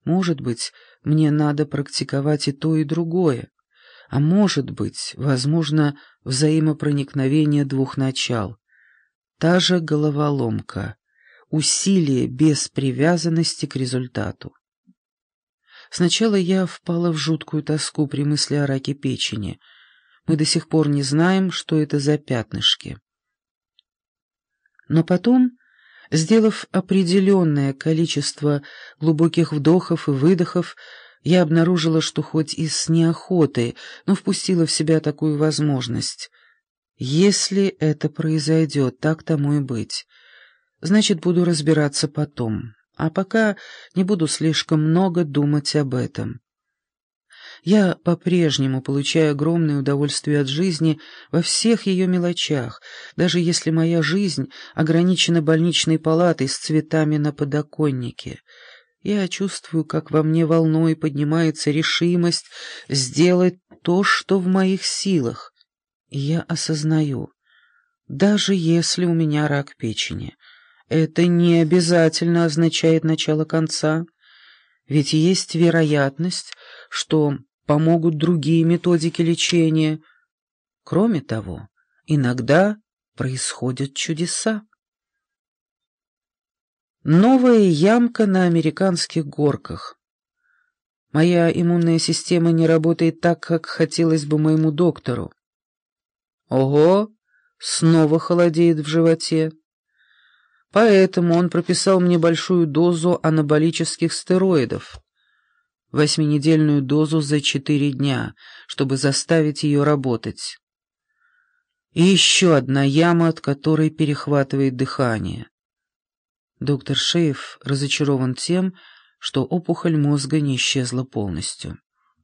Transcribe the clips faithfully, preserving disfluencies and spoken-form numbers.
Может быть, мне надо практиковать и то, и другое. А может быть, возможно, взаимопроникновение двух начал. Та же головоломка. Усилие без привязанности к результату. Сначала я впала в жуткую тоску при мысли о раке печени. Мы до сих пор не знаем, что это за пятнышки. Но потом, сделав определенное количество глубоких вдохов и выдохов, я обнаружила, что хоть и с неохотой, но впустила в себя такую возможность. Если это произойдет, так тому и быть. Значит, буду разбираться потом, а пока не буду слишком много думать об этом. Я по-прежнему получаю огромное удовольствие от жизни во всех ее мелочах, даже если моя жизнь ограничена больничной палатой с цветами на подоконнике. Я чувствую, как во мне волной поднимается решимость сделать то, что в моих силах. И я осознаю, даже если у меня рак печени, это не обязательно означает начало конца, ведь есть вероятность, что помогут другие методики лечения. Кроме того, иногда происходят чудеса. Новая ямка на американских горках. Моя иммунная система не работает так, как хотелось бы моему доктору. Ого, снова холодеет в животе. Поэтому он прописал мне большую дозу анаболических стероидов, восьминедельную дозу за четыре дня, чтобы заставить ее работать. И еще одна яма, от которой перехватывает дыхание. Доктор Шейф разочарован тем, что опухоль мозга не исчезла полностью.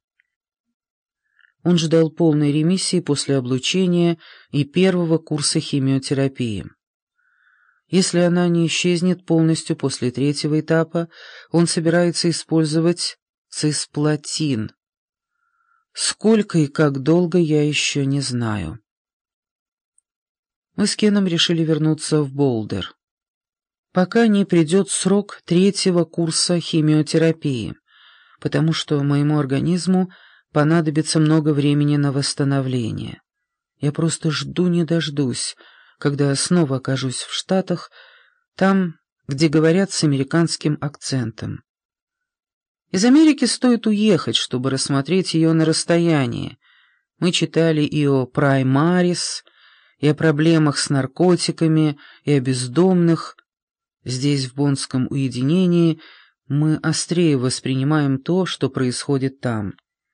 Он ждал полной ремиссии после облучения и первого курса химиотерапии. Если она не исчезнет полностью после третьего этапа, он собирается использовать цисплатин. Сколько и как долго, я еще не знаю. Мы с Кеном решили вернуться в Болдер, пока не придет срок третьего курса химиотерапии, потому что моему организму понадобится много времени на восстановление. Я просто жду не дождусь, когда снова окажусь в Штатах, там, где говорят с американским акцентом. Из Америки стоит уехать, чтобы рассмотреть ее на расстоянии. Мы читали и о праймарис, и о проблемах с наркотиками, и о бездомных. Здесь, в боннском уединении, мы острее воспринимаем то, что происходит там.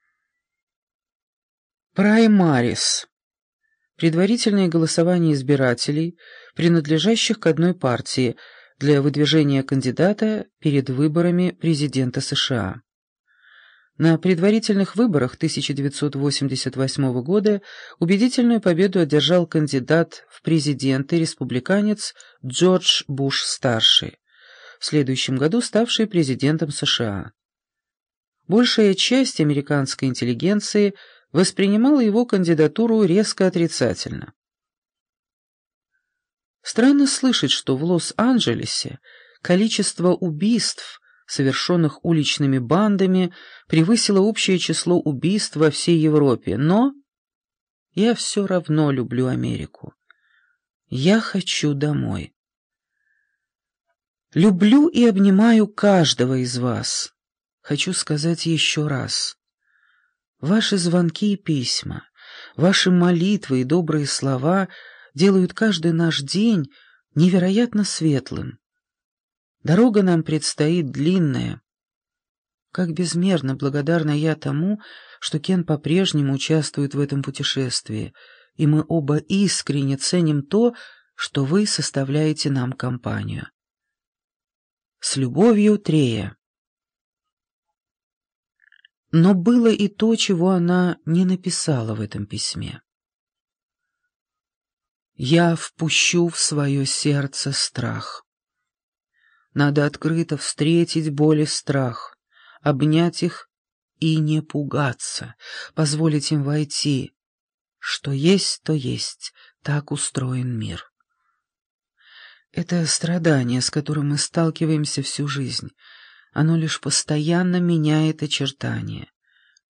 Праймарис. Предварительное голосование избирателей, принадлежащих к одной партии, для выдвижения кандидата перед выборами президента США. На предварительных выборах тысяча девятьсот восемьдесят восьмого года убедительную победу одержал кандидат в президенты республиканец Джордж Буш-старший, в следующем году ставший президентом США. Большая часть американской интеллигенции воспринимала его кандидатуру резко отрицательно. Странно слышать, что в Лос-Анджелесе количество убийств, совершенных уличными бандами, превысило общее число убийств во всей Европе, но я все равно люблю Америку. Я хочу домой. Люблю и обнимаю каждого из вас. Хочу сказать еще раз. Ваши звонки и письма, ваши молитвы и добрые слова делают каждый наш день невероятно светлым. Дорога нам предстоит длинная. Как безмерно благодарна я тому, что Кен по-прежнему участвует в этом путешествии, и мы оба искренне ценим то, что вы составляете нам компанию. С любовью, Трея. Но было и то, чего она не написала в этом письме. Я впущу в свое сердце страх. Надо открыто встретить боль и страх, обнять их и не пугаться, позволить им войти. Что есть, то есть, так устроен мир. Это страдание, с которым мы сталкиваемся всю жизнь. оно лишь постоянно меняет очертания.